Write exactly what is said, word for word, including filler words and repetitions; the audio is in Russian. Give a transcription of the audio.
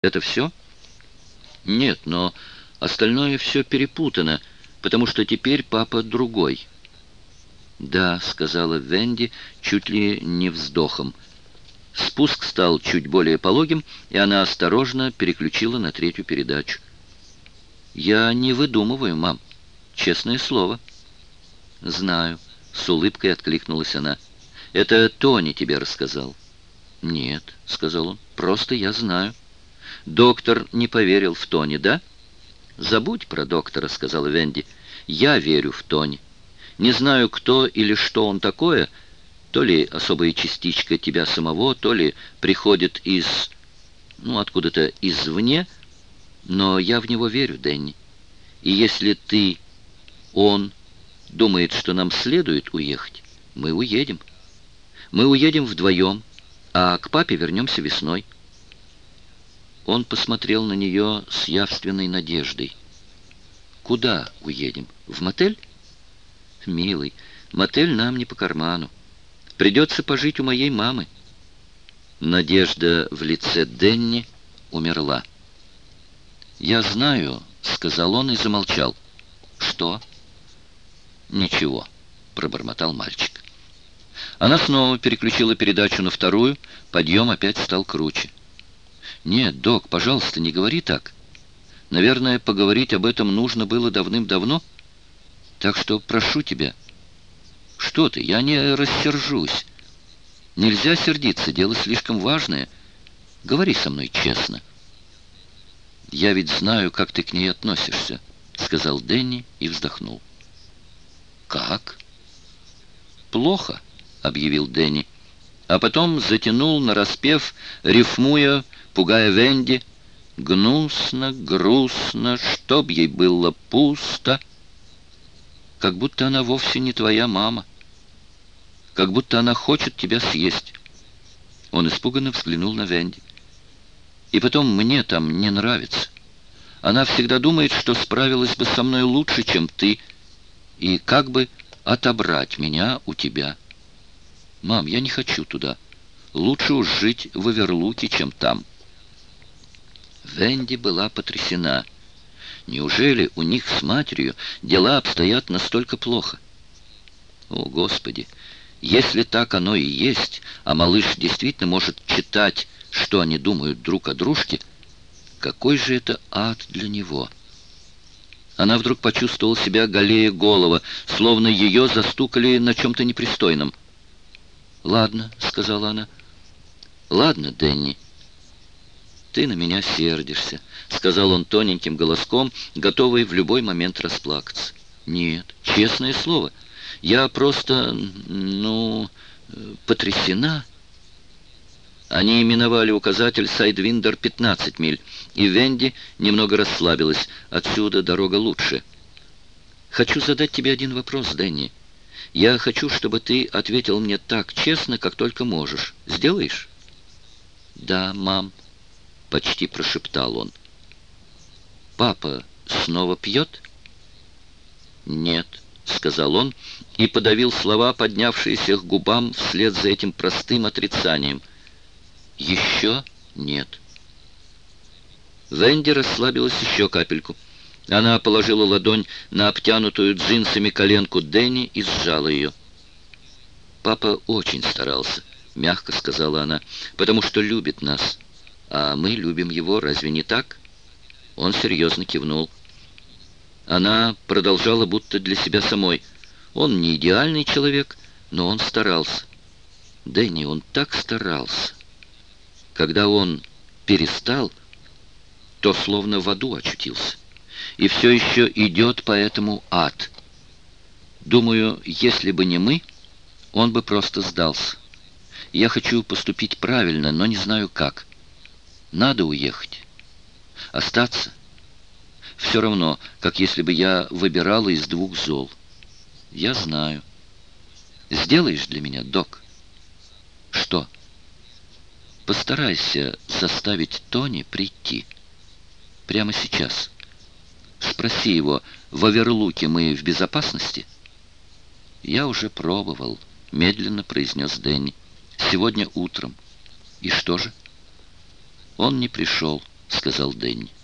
Это все? Нет, но остальное все перепутано, потому что теперь папа другой. Да, сказала Венди чуть ли не вздохом. Спуск стал чуть более пологим, и она осторожно переключила на третью передачу. Я не выдумываю, мам. Честное слово. Знаю, с улыбкой откликнулась она. Это Тони тебе рассказал. Нет, сказал он, просто я знаю. Доктор не поверил в Тони, да? Забудь про доктора, сказала Венди. Я верю в Тони. Не знаю, кто или что он такое, то ли особая частичка тебя самого, то ли приходит из, ну, откуда-то извне, но я в него верю, Дэнни. И если ты, он, думает, что нам следует уехать, мы уедем. Мы уедем вдвоем, а к папе вернемся весной. Он посмотрел на нее с явственной надеждой. «Куда уедем? В мотель?» «Милый, мотель нам не по карману. Придется пожить у моей мамы». Надежда в лице Денни умерла. «Я знаю», — сказал он и замолчал. «Что?» «Ничего», — пробормотал мальчик. Она снова переключила передачу на вторую. Подъем опять стал круче. «Нет, док, пожалуйста, не говори так. Наверное, поговорить об этом нужно было давным-давно. Так что прошу тебя». «Что ты? Я не рассержусь. Нельзя сердиться, дело слишком важное. Говори со мной честно». «Я ведь знаю, как ты к ней относишься», — сказал Дэнни и вздохнул. «Как?» «Плохо», — объявил Дэнни, а потом затянул нараспев, рифмуя, пугая Венди: «Гнусно, грустно, чтоб ей было пусто». Как будто она вовсе не твоя мама. Как будто она хочет тебя съесть. Он испуганно взглянул на Венди. И потом, мне там не нравится. Она всегда думает, что справилась бы со мной лучше, чем ты, и как бы отобрать меня у тебя. Мам, я не хочу туда. Лучше уж жить в Оверлуке, чем там. Венди была потрясена. Неужели у них с матерью дела обстоят настолько плохо? О, Господи! Если так оно и есть, а малыш действительно может читать, что они думают друг о дружке, какой же это ад для него? Она вдруг почувствовала себя голее голова, словно ее застукали на чем-то непристойном. «Ладно», — сказала она. «Ладно, Дэнни. Ты на меня сердишься», — сказал он тоненьким голоском, готовый в любой момент расплакаться. «Нет, честное слово, я просто, ну, потрясена». Они именовали указатель Сайдвиндер пятнадцать миль, и Венди немного расслабилась. Отсюда дорога лучше. «Хочу задать тебе один вопрос, Дэнни. Я хочу, чтобы ты ответил мне так честно, как только можешь. Сделаешь?» «Да, мам», — почти прошептал он. «Папа снова пьет?» «Нет», — сказал он и подавил слова, поднявшиеся к губам вслед за этим простым отрицанием. «Еще нет». Венди расслабилась еще капельку. Она положила ладонь на обтянутую джинсами коленку Дэнни и сжала ее. «Папа очень старался», — мягко сказала она, — «потому что любит нас. А мы любим его, разве не так?» Он серьезно кивнул. Она продолжала будто для себя самой. «Он не идеальный человек, но он старался. Дэнни, он так старался. Когда он перестал, то словно в аду очутился. И все еще идет по этому ад. Думаю, если бы не мы, он бы просто сдался. Я хочу поступить правильно, но не знаю как. Надо уехать. Остаться? Все равно, как если бы я выбирала из двух зол. Я знаю. Сделаешь для меня, док?» «Что?» «Постарайся заставить Тони прийти. Прямо сейчас. Спроси его, в Оверлуке мы в безопасности?» «Я уже пробовал», — медленно произнес Дэнни. «Сегодня утром. И что же?» «Он не пришел. сказал Дэнни.